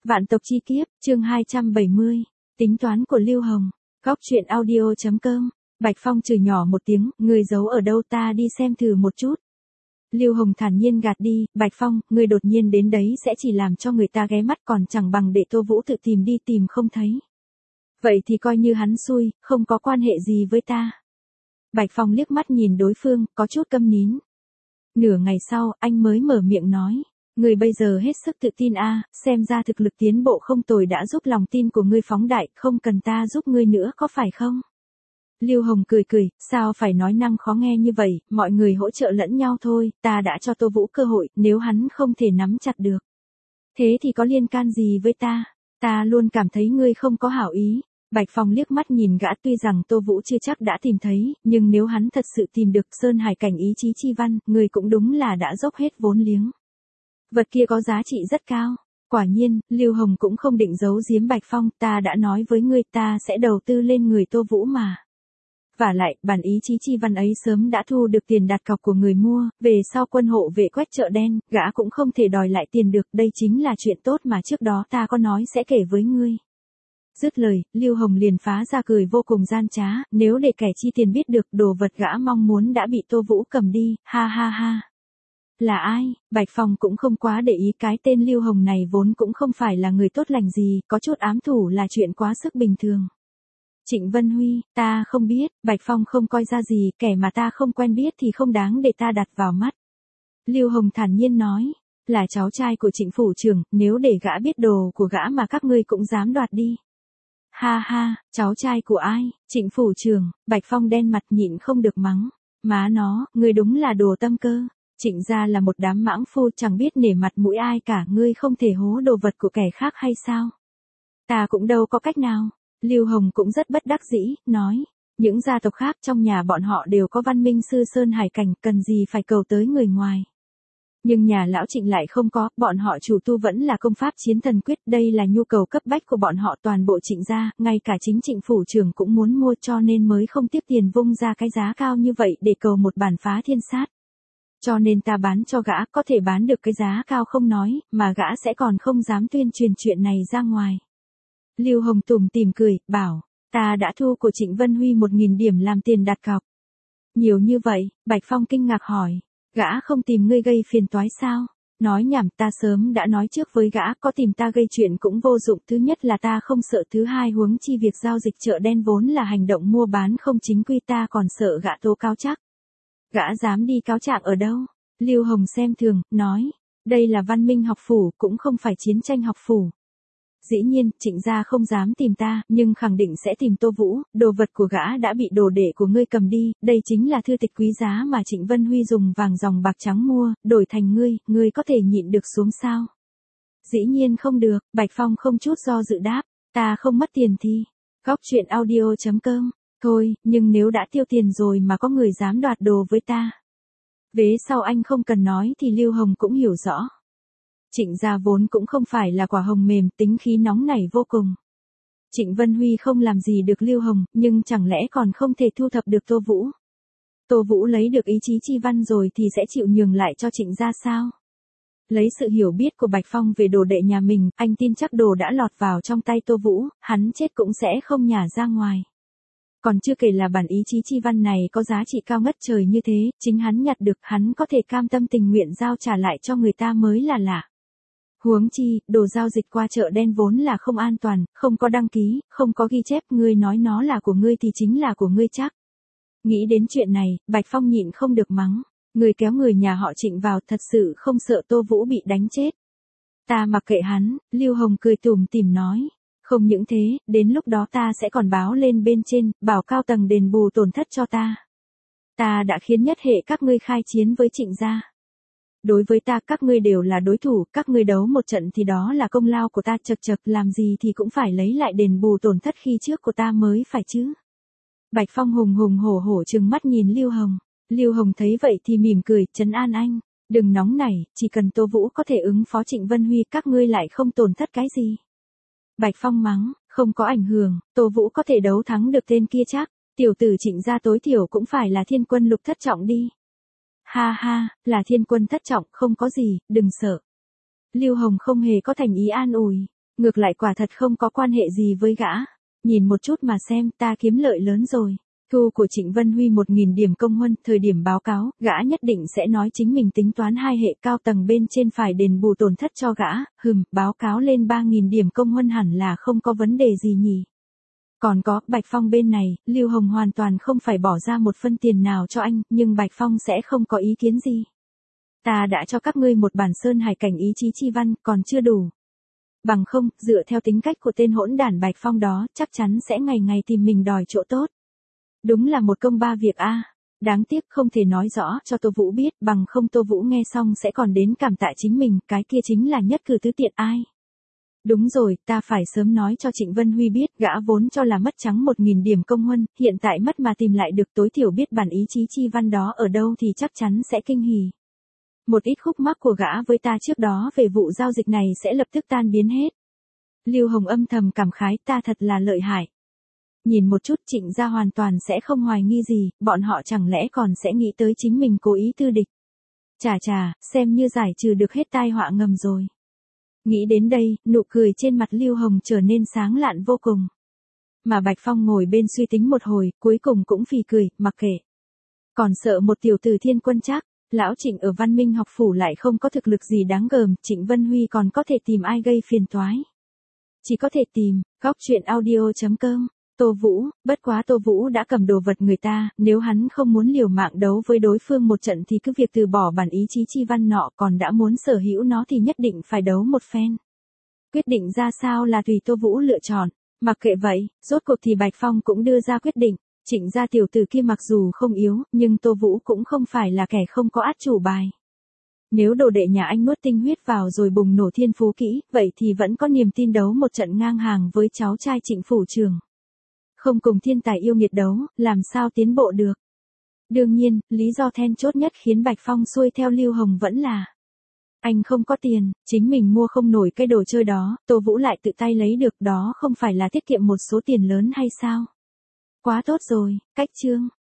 Vạn tộc chi kiếp, chương 270. Tính toán của Lưu Hồng. Góc truyện audio.com. Bạch Phong chửi nhỏ một tiếng, người giấu ở đâu, ta đi xem thử một chút. Lưu Hồng thản nhiên gạt đi, Bạch Phong, người đột nhiên đến đấy sẽ chỉ làm cho người ta ghé mắt, còn chẳng bằng để Tô Vũ tự tìm đi, tìm không thấy. Vậy thì coi như hắn xui, không có quan hệ gì với ta. Bạch Phong liếc mắt nhìn đối phương, có chút câm nín. Nửa ngày sau, anh mới mở miệng nói. Người bây giờ hết sức tự tin xem ra thực lực tiến bộ không tồi, đã giúp lòng tin của ngươi phóng đại, không cần ta giúp ngươi nữa có phải không? Lưu Hồng cười cười, sao phải nói năng khó nghe như vậy, mọi người hỗ trợ lẫn nhau thôi, ta đã cho Tô Vũ cơ hội, nếu hắn không thể nắm chặt được. Thế thì có liên can gì với ta luôn cảm thấy ngươi không có hảo ý. Bạch Phong liếc mắt nhìn gã, tuy rằng Tô Vũ chưa chắc đã tìm thấy, nhưng nếu hắn thật sự tìm được Sơn Hải cảnh ý chí chi văn, người cũng đúng là đã dốc hết vốn liếng. Vật kia có giá trị rất cao. Quả nhiên, Lưu Hồng cũng không định giấu giếm Bạch Phong, ta đã nói với ngươi ta sẽ đầu tư lên người Tô Vũ mà. Vả lại, bản ý chí chi văn ấy sớm đã thu được tiền đặt cọc của người mua, về sau quân hộ vệ quét chợ đen, gã cũng không thể đòi lại tiền được, đây chính là chuyện tốt mà trước đó ta có nói sẽ kể với ngươi. Dứt lời, Lưu Hồng liền phá ra cười vô cùng gian trá, nếu để kẻ chi tiền biết được đồ vật gã mong muốn đã bị Tô Vũ cầm đi, ha ha ha. Là ai? Bạch Phong cũng không quá để ý, cái tên Lưu Hồng này vốn cũng không phải là người tốt lành gì, có chút ám thủ là chuyện quá sức bình thường. Trịnh Vân Huy, ta không biết, Bạch Phong không coi ra gì, kẻ mà ta không quen biết thì không đáng để ta đặt vào mắt. Lưu Hồng thản nhiên nói, là cháu trai của Trịnh phủ trưởng, nếu để gã biết đồ của gã mà các ngươi cũng dám đoạt đi. Ha ha, cháu trai của ai? Trịnh phủ trưởng. Bạch Phong đen mặt nhịn không được mắng. Má nó, ngươi đúng là đồ tâm cơ. Trịnh gia là một đám mãng phu, chẳng biết nể mặt mũi ai cả, ngươi không thể hố đồ vật của kẻ khác hay sao? Ta cũng đâu có cách nào. Lưu Hồng cũng rất bất đắc dĩ, nói, những gia tộc khác trong nhà bọn họ đều có văn minh sư Sơn Hải cảnh, cần gì phải cầu tới người ngoài. Nhưng nhà lão Trịnh lại không có, bọn họ chủ tu vẫn là công pháp chiến thần quyết, đây là nhu cầu cấp bách của bọn họ, toàn bộ Trịnh gia, ngay cả chính Trịnh phủ trưởng cũng muốn mua, cho nên mới không tiếc tiền vung ra cái giá cao như vậy để cầu một bản phá thiên sát. Cho nên ta bán cho gã, có thể bán được cái giá cao không nói, mà gã sẽ còn không dám tuyên truyền chuyện này ra ngoài. Lưu Hồng tủm tỉm cười, bảo, ta đã thu của Trịnh Vân Huy 1.000 điểm làm tiền đặt cọc. Nhiều như vậy, Bạch Phong kinh ngạc hỏi, gã không tìm ngươi gây phiền toái sao? Nói nhảm, ta sớm đã nói trước với gã, có tìm ta gây chuyện cũng vô dụng, thứ nhất là ta không sợ, thứ hai huống chi việc giao dịch chợ đen vốn là hành động mua bán không chính quy, ta còn sợ gã tố cáo chắc. Gã dám đi cáo trạng ở đâu? Lưu Hồng xem thường, nói, đây là văn minh học phủ, cũng không phải chiến tranh học phủ. Dĩ nhiên, Trịnh gia không dám tìm ta, nhưng khẳng định sẽ tìm Tô Vũ, đồ vật của gã đã bị đồ đệ của ngươi cầm đi, đây chính là thư tịch quý giá mà Trịnh Vân Huy dùng vàng ròng bạc trắng mua, đổi thành ngươi có thể nhịn được xuống sao? Dĩ nhiên không được, Bạch Phong không chút do dự đáp, ta không mất tiền thì. Góc truyện audio.com. Thôi, nhưng nếu đã tiêu tiền rồi mà có người dám đoạt đồ với ta. Vế sau anh không cần nói thì Lưu Hồng cũng hiểu rõ. Trịnh gia vốn cũng không phải là quả hồng mềm, tính khí nóng nảy vô cùng. Trịnh Vân Huy không làm gì được Lưu Hồng, nhưng chẳng lẽ còn không thể thu thập được Tô Vũ? Tô Vũ lấy được ý chí chi văn rồi thì sẽ chịu nhường lại cho Trịnh gia sao? Lấy sự hiểu biết của Bạch Phong về đồ đệ nhà mình, anh tin chắc đồ đã lọt vào trong tay Tô Vũ, hắn chết cũng sẽ không nhả ra ngoài. Còn chưa kể là bản ý chí chi văn này có giá trị cao ngất trời như thế, chính hắn nhặt được, hắn có thể cam tâm tình nguyện giao trả lại cho người ta mới là lạ. Huống chi, đồ giao dịch qua chợ đen vốn là không an toàn, không có đăng ký, không có ghi chép, ngươi nói nó là của ngươi thì chính là của ngươi chắc. Nghĩ đến chuyện này, Bạch Phong nhịn không được mắng, người kéo người nhà họ Trịnh vào, thật sự không sợ Tô Vũ bị đánh chết. Ta mặc kệ hắn, Lưu Hồng cười tủm tỉm nói. Không những thế, đến lúc đó ta sẽ còn báo lên bên trên, bảo cao tầng đền bù tổn thất cho ta. Ta đã khiến nhất hệ các ngươi khai chiến với Trịnh gia. Đối với ta các ngươi đều là đối thủ, các ngươi đấu một trận thì đó là công lao của ta, chật chật, làm gì thì cũng phải lấy lại đền bù tổn thất khi trước của ta mới phải chứ. Bạch Phong hùng hùng hổ hổ trừng mắt nhìn Lưu Hồng. Lưu Hồng thấy vậy thì mỉm cười, trấn an anh, đừng nóng nảy, chỉ cần Tô Vũ có thể ứng phó Trịnh Vân Huy các ngươi lại không tổn thất cái gì. Bạch Phong mắng, không có ảnh hưởng, Tô Vũ có thể đấu thắng được tên kia chắc, tiểu tử Trịnh gia tối thiểu cũng phải là thiên quân lục thất trọng đi. Ha ha, là thiên quân thất trọng, không có gì, đừng sợ. Lưu Hồng không hề có thành ý an ủi. Ngược lại quả thật không có quan hệ gì với gã. Nhìn một chút mà xem, ta kiếm lợi lớn rồi. Thu của Trịnh Vân Huy 1.000 điểm công huân, thời điểm báo cáo, gã nhất định sẽ nói chính mình tính toán hai hệ cao tầng bên trên phải đền bù tổn thất cho gã, báo cáo lên 3.000 điểm công huân hẳn là không có vấn đề gì nhỉ. Còn có, Bạch Phong bên này, Lưu Hồng hoàn toàn không phải bỏ ra một phân tiền nào cho anh, nhưng Bạch Phong sẽ không có ý kiến gì. Ta đã cho các ngươi một bản sơn hải cảnh ý chí chi văn, còn chưa đủ. Bằng không, dựa theo tính cách của tên hỗn đản Bạch Phong đó, chắc chắn sẽ ngày ngày tìm mình đòi chỗ tốt. Đúng là một công ba việc a. Đáng tiếc không thể nói rõ cho Tô Vũ biết, bằng không Tô Vũ nghe xong sẽ còn đến cảm tạ chính mình, cái kia chính là nhất cử tứ tiện ai. Đúng rồi, ta phải sớm nói cho Trịnh Vân Huy biết, gã vốn cho là mất trắng 1.000 điểm công huân, hiện tại mất mà tìm lại được, tối thiểu biết bản ý chí chi văn đó ở đâu thì chắc chắn sẽ kinh hỉ. Một ít khúc mắc của gã với ta trước đó về vụ giao dịch này sẽ lập tức tan biến hết. Lưu Hồng âm thầm cảm khái, ta thật là lợi hại. Nhìn một chút Trịnh gia hoàn toàn sẽ không hoài nghi gì, bọn họ chẳng lẽ còn sẽ nghĩ tới chính mình cố ý tư địch. Chà, xem như giải trừ được hết tai họa ngầm rồi. Nghĩ đến đây, nụ cười trên mặt Lưu Hồng trở nên sáng lạn vô cùng. Mà Bạch Phong ngồi bên suy tính một hồi, cuối cùng cũng phì cười, mặc kệ. Còn sợ một tiểu tử thiên quân chắc, lão Trịnh ở Văn Minh học phủ lại không có thực lực gì đáng gờm, Trịnh Vân Huy còn có thể tìm ai gây phiền toái. Chỉ có thể tìm, goctruyện.audio.com. Tô Vũ, bất quá Tô Vũ đã cầm đồ vật người ta, nếu hắn không muốn liều mạng đấu với đối phương một trận thì cứ việc từ bỏ bản ý chí chi văn nọ, còn đã muốn sở hữu nó thì nhất định phải đấu một phen. Quyết định ra sao là tùy Tô Vũ lựa chọn, mặc kệ vậy, rốt cuộc thì Bạch Phong cũng đưa ra quyết định, Trịnh gia tiểu tử kia mặc dù không yếu, nhưng Tô Vũ cũng không phải là kẻ không có át chủ bài. Nếu đồ đệ nhà anh nuốt tinh huyết vào rồi bùng nổ thiên phú kỹ, vậy thì vẫn có niềm tin đấu một trận ngang hàng với cháu trai Trịnh phủ trưởng. Không cùng thiên tài yêu nghiệt đấu, làm sao tiến bộ được. Đương nhiên, lý do then chốt nhất khiến Bạch Phong xuôi theo Lưu Hồng vẫn là anh không có tiền, chính mình mua không nổi cái đồ chơi đó, Tô Vũ lại tự tay lấy được, đó không phải là tiết kiệm một số tiền lớn hay sao? Quá tốt rồi, cách chương.